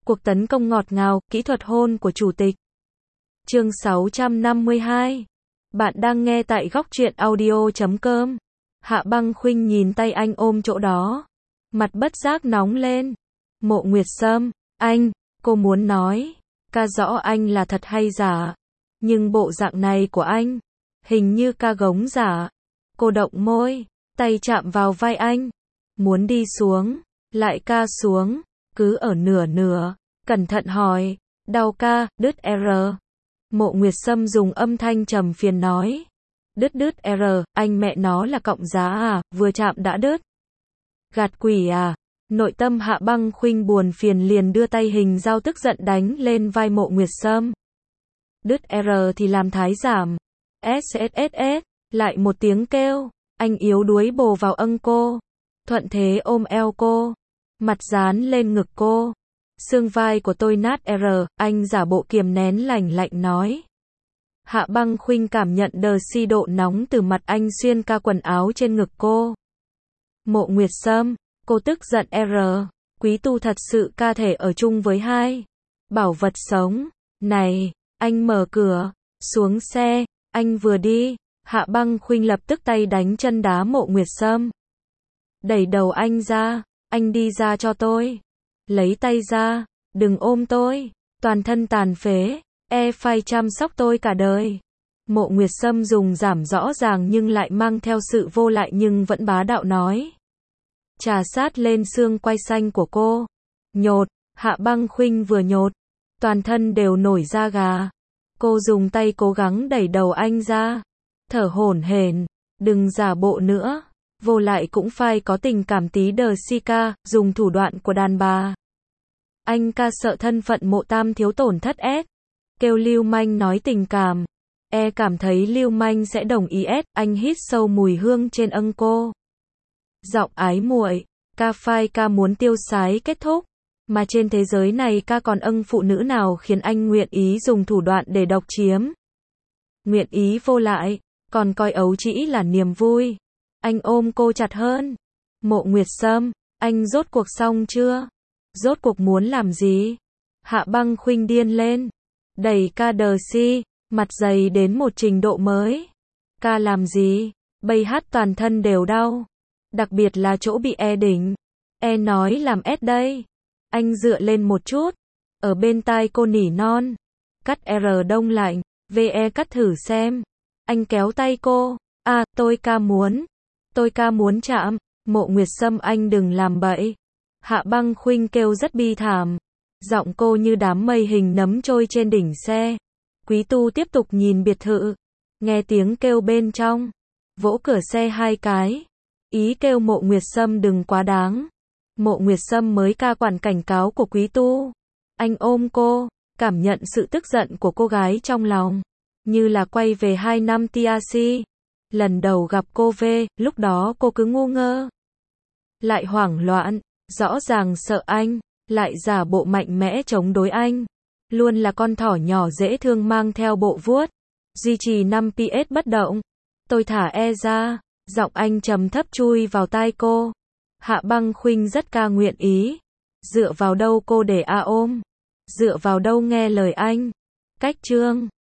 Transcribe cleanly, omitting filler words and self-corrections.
Cuộc tấn công ngọt ngào, kỹ thuật hôn của chủ tịch. Chương 652. Bạn đang nghe tại góc truyện audio.com. Hạ Băng Khuynh nhìn tay anh ôm chỗ đó. Mặt bất giác nóng lên. Mộ Nguyệt Sâm, anh, cô muốn nói. Ca rõ anh là thật hay giả. Nhưng bộ dạng này của anh, hình như ca gống giả. Cô động môi, tay chạm vào vai anh. Muốn đi xuống, lại ca xuống. Cứ ở nửa nửa, cẩn thận hỏi, đau ca, đứt R. Mộ Nguyệt Sâm dùng âm thanh trầm phiền nói. Đứt R, anh mẹ nó là cọng giá à, vừa chạm đã đứt. Gạt quỷ à. Nội tâm Hạ Băng Khuynh buồn phiền liền đưa tay hình dao tức giận đánh lên vai Mộ Nguyệt Sâm. Đứt R thì làm thái giảm. SSSS, lại một tiếng kêu, anh yếu đuối bồ vào âng cô. Thuận thế ôm eo cô, mặt dán lên ngực cô. Xương vai của tôi nát R, anh giả bộ kiềm nén lạnh lạnh nói. Hạ Băng Khuynh cảm nhận đờ si độ nóng từ mặt anh xuyên qua quần áo trên ngực cô. Mộ Nguyệt Sâm, cô tức giận R, quý tu thật sự ca thể ở chung với hai bảo vật sống. Này, anh mở cửa, xuống xe, anh vừa đi, Hạ Băng Khuynh lập tức tay đánh chân đá Mộ Nguyệt Sâm. Đẩy đầu anh ra, anh đi ra cho tôi. Lấy tay ra, đừng ôm tôi, toàn thân tàn phế, phải chăm sóc tôi cả đời. Mộ Nguyệt Sâm dùng giảm rõ ràng nhưng lại mang theo sự vô lại nhưng vẫn bá đạo nói. Trà sát lên xương quai xanh của cô. Nhột, Hạ Băng Khuynh vừa nhột, toàn thân đều nổi da gà. Cô dùng tay cố gắng đẩy đầu anh ra, thở hổn hển, đừng giả bộ nữa. Vô lại cũng phải có tình cảm tí đờ si ca, dùng thủ đoạn của đàn bà. Anh ca sợ thân phận Mộ Tam thiếu tổn thất S. Kêu lưu manh nói tình cảm. Cảm thấy lưu manh sẽ đồng ý S. Anh hít sâu mùi hương trên âng cô. Giọng ái muội, ca muốn tiêu sái kết thúc. Mà trên thế giới này ca còn âng phụ nữ nào khiến anh nguyện ý dùng thủ đoạn để độc chiếm. Nguyện ý vô lại, còn coi ấu trĩ là niềm vui. Anh ôm cô chặt hơn. Mộ Nguyệt Sâm, anh rốt cuộc xong chưa? Rốt cuộc muốn làm gì? Hạ Băng Khuynh điên lên. Đẩy ca đờ si, mặt dày đến một trình độ mới. Ca làm gì? Bây hát toàn thân đều đau. Đặc biệt là chỗ bị đỉnh. Nói làm S đây. Anh dựa lên một chút. Ở bên tai cô nỉ non. Cắt R đông lạnh. Cắt thử xem. Anh kéo tay cô. Tôi ca muốn chạm. Mộ Nguyệt Sâm anh đừng làm bậy. Hạ Băng Khuynh kêu rất bi thảm. Giọng cô như đám mây hình nấm trôi trên đỉnh xe. Quý tu tiếp tục nhìn biệt thự. Nghe tiếng kêu bên trong. Vỗ cửa xe 2 cái. Ý kêu Mộ Nguyệt Sâm đừng quá đáng. Mộ Nguyệt Sâm mới ca quản cảnh cáo của quý tu. Anh ôm cô, cảm nhận sự tức giận của cô gái trong lòng. Như là quay về 2 năm TRC. Lần đầu gặp cô lúc đó cô cứ ngu ngơ. Lại hoảng loạn, rõ ràng sợ anh, lại giả bộ mạnh mẽ chống đối anh. Luôn là con thỏ nhỏ dễ thương mang theo bộ vuốt. Duy trì 5 PS bất động. Tôi thả ra, giọng anh trầm thấp chui vào tai cô. Hạ Băng Khuynh rất ca nguyện ý. Dựa vào đâu cô để ôm? Dựa vào đâu nghe lời anh? Cách chương